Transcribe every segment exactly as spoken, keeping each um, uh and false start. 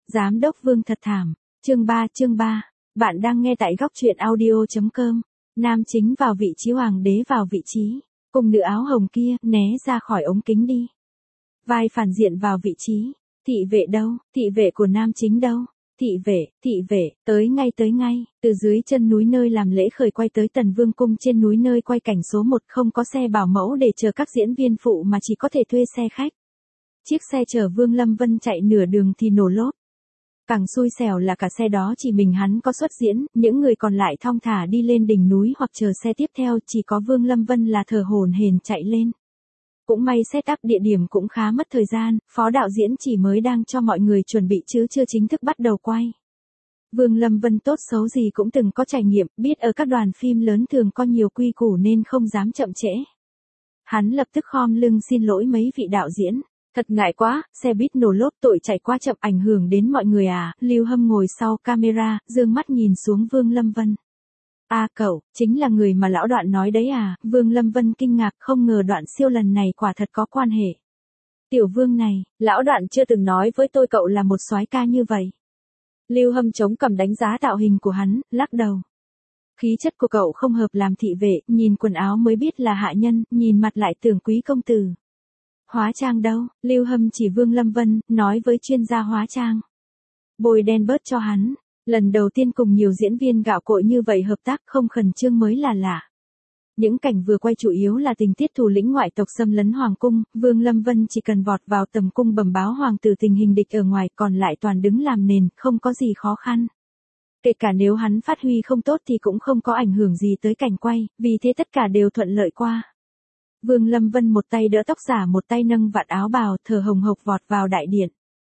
Giám đốc Vương thật thảm. Chương ba chương ba. Bạn đang nghe tại góc truyện audio.com. Nam chính vào vị trí hoàng đế vào vị trí. Cùng nữ áo hồng kia, né ra khỏi ống kính đi. Vai phản diện vào vị trí. Thị vệ đâu? Thị vệ của nam chính đâu? Thị vệ, thị vệ, tới ngay tới ngay. Từ dưới chân núi nơi làm lễ khởi quay tới Tần Vương cung trên núi nơi quay cảnh số một không có xe bảo mẫu để chờ các diễn viên phụ mà chỉ có thể thuê xe khách. Chiếc xe chở Vương Lâm Vân chạy nửa đường thì nổ lốp. Càng xui xẻo là cả xe đó chỉ mình hắn có xuất diễn, những người còn lại thong thả đi lên đỉnh núi hoặc chờ xe tiếp theo, chỉ có Vương Lâm Vân là thở hổn hển chạy lên. Cũng may set up địa điểm cũng khá mất thời gian, phó đạo diễn chỉ mới đang cho mọi người chuẩn bị chứ chưa chính thức bắt đầu quay. Vương Lâm Vân tốt xấu gì cũng từng có trải nghiệm, biết ở các đoàn phim lớn thường có nhiều quy củ nên không dám chậm trễ. Hắn lập tức khom lưng xin lỗi mấy vị đạo diễn. Thật ngại quá, xe buýt nổ lốp tội chạy quá chậm ảnh hưởng đến mọi người à. Lưu Hâm ngồi sau camera, dương mắt nhìn xuống Vương Lâm Vân. À cậu, chính là người mà lão Đoạn nói đấy à. Vương Lâm Vân kinh ngạc, không ngờ Đoạn siêu lần này quả thật có quan hệ. Tiểu Vương này, lão Đoạn chưa từng nói với tôi cậu là một soái ca như vậy. Lưu Hâm chống cằm đánh giá tạo hình của hắn, lắc đầu. Khí chất của cậu không hợp làm thị vệ, nhìn quần áo mới biết là hạ nhân, nhìn mặt lại tưởng quý công tử. Hóa trang đâu? Lưu Hâm chỉ Vương Lâm Vân, nói với chuyên gia hóa trang. Bôi đen bớt cho hắn. Lần đầu tiên cùng nhiều diễn viên gạo cội như vậy hợp tác không khẩn trương mới là lạ. Những cảnh vừa quay chủ yếu là tình tiết thủ lĩnh ngoại tộc xâm lấn hoàng cung, Vương Lâm Vân chỉ cần vọt vào tầm cung bẩm báo hoàng tử tình hình địch ở ngoài, còn lại toàn đứng làm nền, không có gì khó khăn. Kể cả nếu hắn phát huy không tốt thì cũng không có ảnh hưởng gì tới cảnh quay, vì thế tất cả đều thuận lợi qua. Vương Lâm Vân một tay đỡ tóc giả một tay nâng vạt áo bào, thở hồng hộc vọt vào đại điện.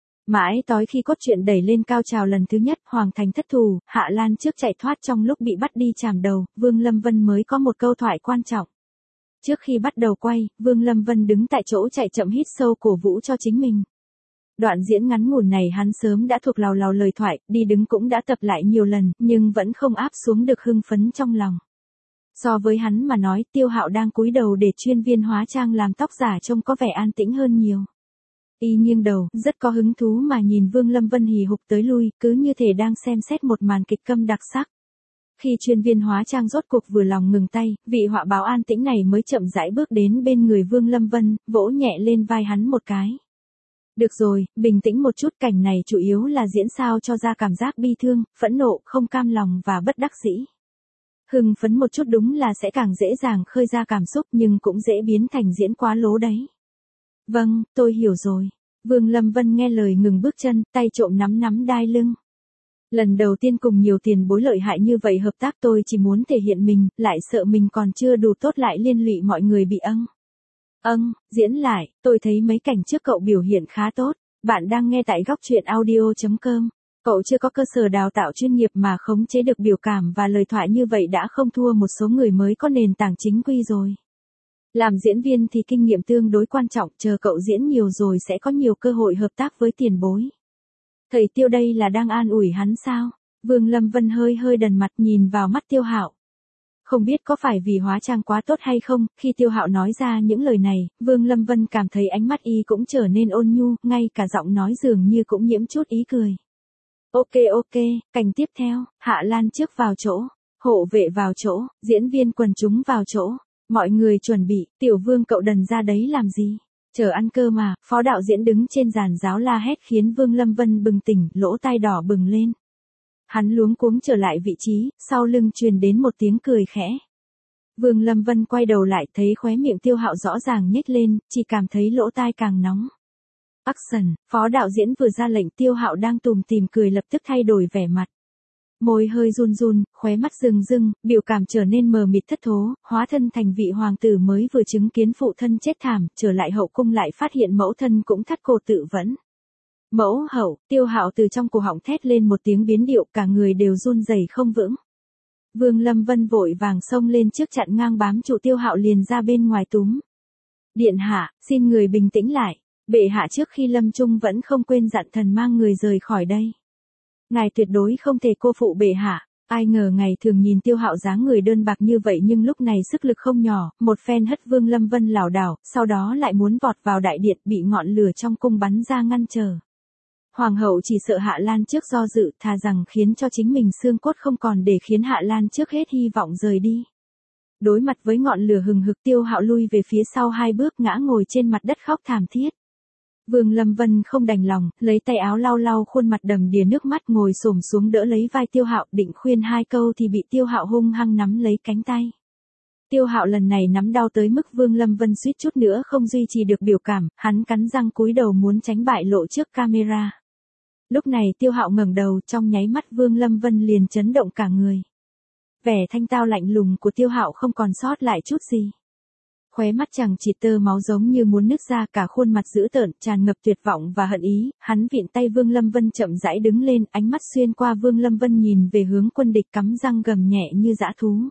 Mãi tối khi cốt truyện đẩy lên cao trào lần thứ nhất, Hoàng thành thất thủ, Hạ Lan trước chạy thoát trong lúc bị bắt đi chàm đầu, Vương Lâm Vân mới có một câu thoại quan trọng. Trước khi bắt đầu quay, Vương Lâm Vân đứng tại chỗ chạy chậm hít sâu cổ vũ cho chính mình. Đoạn diễn ngắn ngủn này hắn sớm đã thuộc lào lào lời thoại, đi đứng cũng đã tập lại nhiều lần, nhưng vẫn không áp xuống được hưng phấn trong lòng. So với hắn mà nói, Tiêu Hạo đang cúi đầu để chuyên viên hóa trang làm tóc giả trông có vẻ an tĩnh hơn nhiều. Y nghiêng đầu, rất có hứng thú mà nhìn Vương Lâm Vân hì hục tới lui, cứ như thể đang xem xét một màn kịch câm đặc sắc. Khi chuyên viên hóa trang rốt cuộc vừa lòng ngừng tay, vị họa báo an tĩnh này mới chậm rãi bước đến bên người Vương Lâm Vân, vỗ nhẹ lên vai hắn một cái. Được rồi, bình tĩnh một chút, cảnh này chủ yếu là diễn sao cho ra cảm giác bi thương, phẫn nộ, không cam lòng và bất đắc dĩ. Hưng phấn một chút đúng là sẽ càng dễ dàng khơi ra cảm xúc nhưng cũng dễ biến thành diễn quá lố đấy. Vâng, tôi hiểu rồi. Vương Lâm Vân nghe lời ngừng bước chân, tay trộm nắm nắm đai lưng. Lần đầu tiên cùng nhiều tiền bối lợi hại như vậy hợp tác, tôi chỉ muốn thể hiện mình, lại sợ mình còn chưa đủ tốt lại liên lụy mọi người bị âng. Âng, diễn lại, tôi thấy mấy cảnh trước cậu biểu hiện khá tốt. Bạn đang nghe tại góc truyện audio.com. Cậu chưa có cơ sở đào tạo chuyên nghiệp mà khống chế được biểu cảm và lời thoại như vậy đã không thua một số người mới có nền tảng chính quy rồi. Làm diễn viên thì kinh nghiệm tương đối quan trọng, chờ cậu diễn nhiều rồi sẽ có nhiều cơ hội hợp tác với tiền bối. Thầy Tiêu đây là đang an ủi hắn sao? Vương Lâm Vân hơi hơi đần mặt nhìn vào mắt Tiêu Hạo. Không biết có phải vì hóa trang quá tốt hay không, khi Tiêu Hạo nói ra những lời này, Vương Lâm Vân cảm thấy ánh mắt y cũng trở nên ôn nhu, ngay cả giọng nói dường như cũng nhiễm chút ý cười. Ok ok, cảnh tiếp theo, Hạ Lan trước vào chỗ, hộ vệ vào chỗ, diễn viên quần chúng vào chỗ, mọi người chuẩn bị, Tiểu Vương cậu đần ra đấy làm gì? Chờ ăn cơm mà, phó đạo diễn đứng trên giàn giáo la hét khiến Vương Lâm Vân bừng tỉnh, lỗ tai đỏ bừng lên. Hắn luống cuống trở lại vị trí, sau lưng truyền đến một tiếng cười khẽ. Vương Lâm Vân quay đầu lại thấy khóe miệng Tiêu Hạo rõ ràng nhếch lên, chỉ cảm thấy lỗ tai càng nóng. Action, phó đạo diễn vừa ra lệnh, Tiêu Hạo đang tủm tỉm cười lập tức thay đổi vẻ mặt. Môi hơi run run, khóe mắt rưng rưng, biểu cảm trở nên mờ mịt thất thố, hóa thân thành vị hoàng tử mới vừa chứng kiến phụ thân chết thảm, trở lại hậu cung lại phát hiện mẫu thân cũng thắt cổ tự vẫn. Mẫu hậu, Tiêu Hạo từ trong cổ họng thét lên một tiếng biến điệu, cả người đều run rẩy không vững. Vương Lâm Vân vội vàng xông lên trước chặn ngang bám trụ Tiêu Hạo liền ra bên ngoài túm. Điện hạ, xin người bình tĩnh lại. Bệ hạ trước khi lâm chung vẫn không quên dặn thần mang người rời khỏi đây. Ngài tuyệt đối không thể cô phụ bệ hạ. Ai ngờ ngày thường nhìn Tiêu Hạo dáng người đơn bạc như vậy nhưng lúc này sức lực không nhỏ, một phen hất Vương Lâm Vân lảo đảo, sau đó lại muốn vọt vào đại điện bị ngọn lửa trong cung bắn ra ngăn trở. Hoàng hậu chỉ sợ Hạ Lan Trước do dự, thà rằng khiến cho chính mình xương cốt không còn để khiến Hạ Lan Trước hết hy vọng rời đi. Đối mặt với ngọn lửa hừng hực, Tiêu Hạo lui về phía sau hai bước, ngã ngồi trên mặt đất khóc thảm thiết. Vương Lâm Vân không đành lòng, lấy tay áo lau lau khuôn mặt đầm đìa nước mắt, ngồi xổm xuống đỡ lấy vai Tiêu Hạo, định khuyên hai câu thì bị Tiêu Hạo hung hăng nắm lấy cánh tay. Tiêu Hạo lần này nắm đau tới mức Vương Lâm Vân suýt chút nữa không duy trì được biểu cảm, hắn cắn răng cúi đầu muốn tránh bại lộ trước camera. Lúc này Tiêu Hạo ngẩng đầu, trong nháy mắt Vương Lâm Vân liền chấn động cả người. Vẻ thanh tao lạnh lùng của Tiêu Hạo không còn sót lại chút gì. Khóe mắt chằng chịt tơ máu giống như muốn nứt ra, cả khuôn mặt dữ tợn, tràn ngập tuyệt vọng và hận ý, hắn vịn tay Vương Lâm Vân chậm rãi đứng lên, ánh mắt xuyên qua Vương Lâm Vân nhìn về hướng quân địch, cắm răng gầm nhẹ như dã thú.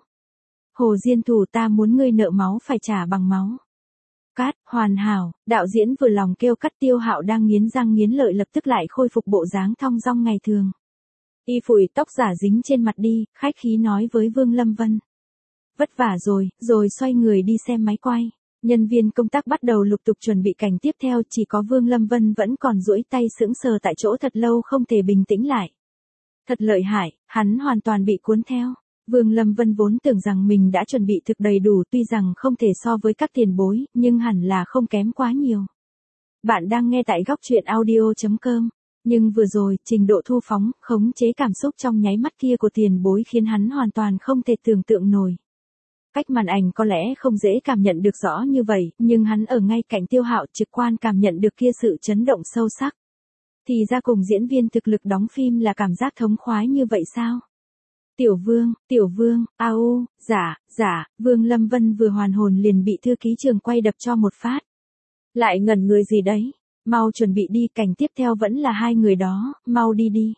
Hồ Diên Thủ, ta muốn ngươi nợ máu phải trả bằng máu. Cát, hoàn hảo, đạo diễn vừa lòng kêu cắt. Tiêu Hạo đang nghiến răng nghiến lợi lập tức lại khôi phục bộ dáng thong dong ngày thường. Y phủi tóc giả dính trên mặt đi, khách khí nói với Vương Lâm Vân. Vất vả rồi, rồi xoay người đi xem máy quay. Nhân viên công tác bắt đầu lục tục chuẩn bị cảnh tiếp theo, chỉ có Vương Lâm Vân vẫn còn duỗi tay sững sờ tại chỗ thật lâu không thể bình tĩnh lại. Thật lợi hại, hắn hoàn toàn bị cuốn theo. Vương Lâm Vân vốn tưởng rằng mình đã chuẩn bị thực đầy đủ, tuy rằng không thể so với các tiền bối, nhưng hẳn là không kém quá nhiều. Bạn đang nghe tại góc truyện audio chấm com. Nhưng vừa rồi, trình độ thu phóng, khống chế cảm xúc trong nháy mắt kia của tiền bối khiến hắn hoàn toàn không thể tưởng tượng nổi. Cách màn ảnh có lẽ không dễ cảm nhận được rõ như vậy, nhưng hắn ở ngay cạnh Tiêu Hạo trực quan cảm nhận được kia sự chấn động sâu sắc. Thì ra cùng diễn viên thực lực đóng phim là cảm giác thống khoái như vậy sao? Tiểu Vương, Tiểu Vương, au, giả, giả, Vương Lâm Vân vừa hoàn hồn liền bị thư ký trường quay đập cho một phát. Lại ngẩn người gì đấy? Mau chuẩn bị đi, cảnh tiếp theo vẫn là hai người đó, mau đi đi.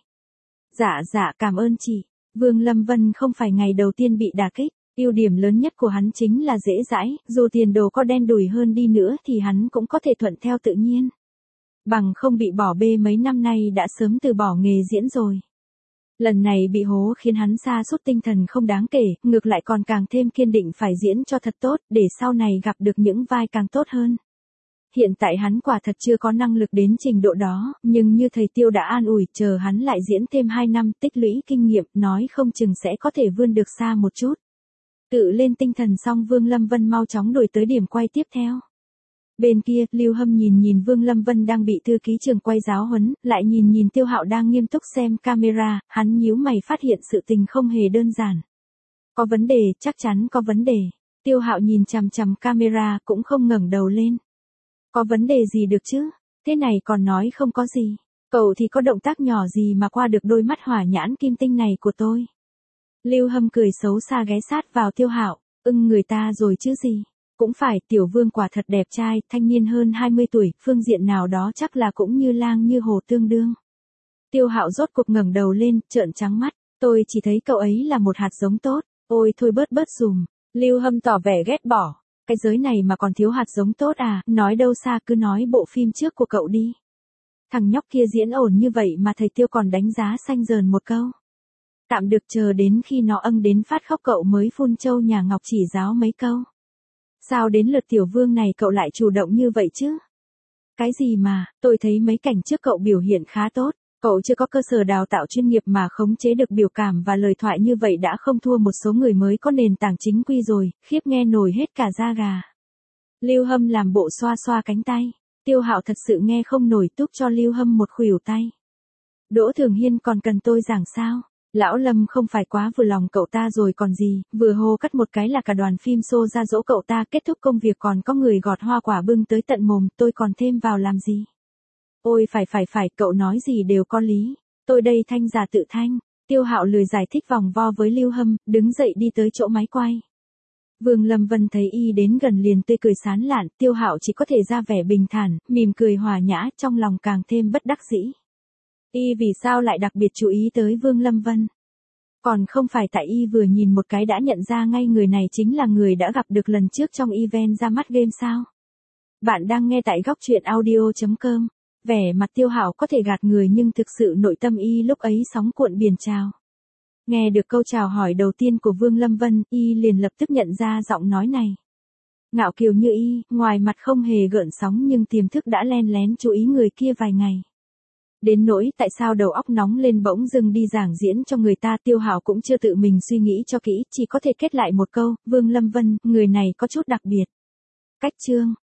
Dạ dạ, cảm ơn chị. Vương Lâm Vân không phải ngày đầu tiên bị đả kích, ưu điểm lớn nhất của hắn chính là dễ dãi, dù tiền đồ có đen đủi hơn đi nữa thì hắn cũng có thể thuận theo tự nhiên. Bằng không bị bỏ bê mấy năm nay đã sớm từ bỏ nghề diễn rồi. Lần này bị hố khiến hắn sa sút tinh thần không đáng kể, ngược lại còn càng thêm kiên định phải diễn cho thật tốt, để sau này gặp được những vai càng tốt hơn. Hiện tại hắn quả thật chưa có năng lực đến trình độ đó, nhưng như thầy Tiêu đã an ủi, chờ hắn lại diễn thêm hai năm tích lũy kinh nghiệm, nói không chừng sẽ có thể vươn được xa một chút. Tự lên tinh thần xong, Vương Lâm Vân mau chóng đuổi tới điểm quay tiếp theo. Bên kia, Lưu Hâm nhìn nhìn Vương Lâm Vân đang bị thư ký trường quay giáo huấn, lại nhìn nhìn Tiêu Hạo đang nghiêm túc xem camera, hắn nhíu mày phát hiện sự tình không hề đơn giản. Có vấn đề, chắc chắn có vấn đề. Tiêu Hạo nhìn chằm chằm camera cũng không ngẩng đầu lên. Có vấn đề gì được chứ? Thế này còn nói không có gì. Cậu thì có động tác nhỏ gì mà qua được đôi mắt hỏa nhãn kim tinh này của tôi? Lưu Hâm cười xấu xa ghé sát vào Tiêu Hạo, ưng người ta rồi chứ gì. Cũng phải, Tiểu Vương quả thật đẹp trai, thanh niên hơn hai mươi tuổi, phương diện nào đó chắc là cũng như lang như hồ tương đương. Tiêu Hạo rốt cục ngẩng đầu lên, trợn trắng mắt, tôi chỉ thấy cậu ấy là một hạt giống tốt, ôi thôi bớt bớt dùm. Lưu Hâm tỏ vẻ ghét bỏ, cái giới này mà còn thiếu hạt giống tốt à, nói đâu xa, cứ nói bộ phim trước của cậu đi. Thằng nhóc kia diễn ổn như vậy mà thầy Tiêu còn đánh giá xanh dờn một câu. Tạm được, chờ đến khi nó âng đến phát khóc cậu mới phun châu nhà Ngọc chỉ giáo mấy câu. Sao đến lượt Tiểu Vương này cậu lại chủ động như vậy chứ? Cái gì mà, tôi thấy mấy cảnh trước cậu biểu hiện khá tốt, cậu chưa có cơ sở đào tạo chuyên nghiệp mà khống chế được biểu cảm và lời thoại như vậy đã không thua một số người mới có nền tảng chính quy rồi, khiếp nghe nổi hết cả da gà. Lưu Hâm làm bộ xoa xoa cánh tay, Tiêu Hạo thật sự nghe không nổi, túc cho Lưu Hâm một khuỷu tay. Đỗ Thường Hiên còn cần tôi giảng sao? Lão Lâm không phải quá vừa lòng cậu ta rồi còn gì, vừa hô cắt một cái là cả đoàn phim xô ra dỗ cậu ta, kết thúc công việc còn có người gọt hoa quả bưng tới tận mồm, tôi còn thêm vào làm gì? Ôi phải phải phải, cậu nói gì đều có lý, tôi đây thanh giả tự thanh. Tiêu Hạo lười giải thích vòng vo với Lưu Hâm, đứng dậy đi tới chỗ máy quay. Vương Lâm Vân thấy y đến gần liền tươi cười sán lạn, Tiêu Hạo chỉ có thể ra vẻ bình thản, mỉm cười hòa nhã, trong lòng càng thêm bất đắc dĩ. Y vì sao lại đặc biệt chú ý tới Vương Lâm Vân? Còn không phải tại y vừa nhìn một cái đã nhận ra ngay người này chính là người đã gặp được lần trước trong event ra mắt game sao? Bạn đang nghe tại góc truyện audio chấm com. Vẻ mặt Tiêu Hạo có thể gạt người nhưng thực sự nội tâm y lúc ấy sóng cuộn biển trào. Nghe được câu chào hỏi đầu tiên của Vương Lâm Vân, y liền lập tức nhận ra giọng nói này. Ngạo kiều như y, ngoài mặt không hề gợn sóng nhưng tiềm thức đã len lén chú ý người kia vài ngày. Đến nỗi tại sao đầu óc nóng lên bỗng dưng đi giảng diễn cho người ta, Tiêu Hạo cũng chưa tự mình suy nghĩ cho kỹ, chỉ có thể kết lại một câu, Vương Lâm Vân, người này có chút đặc biệt. Cách chương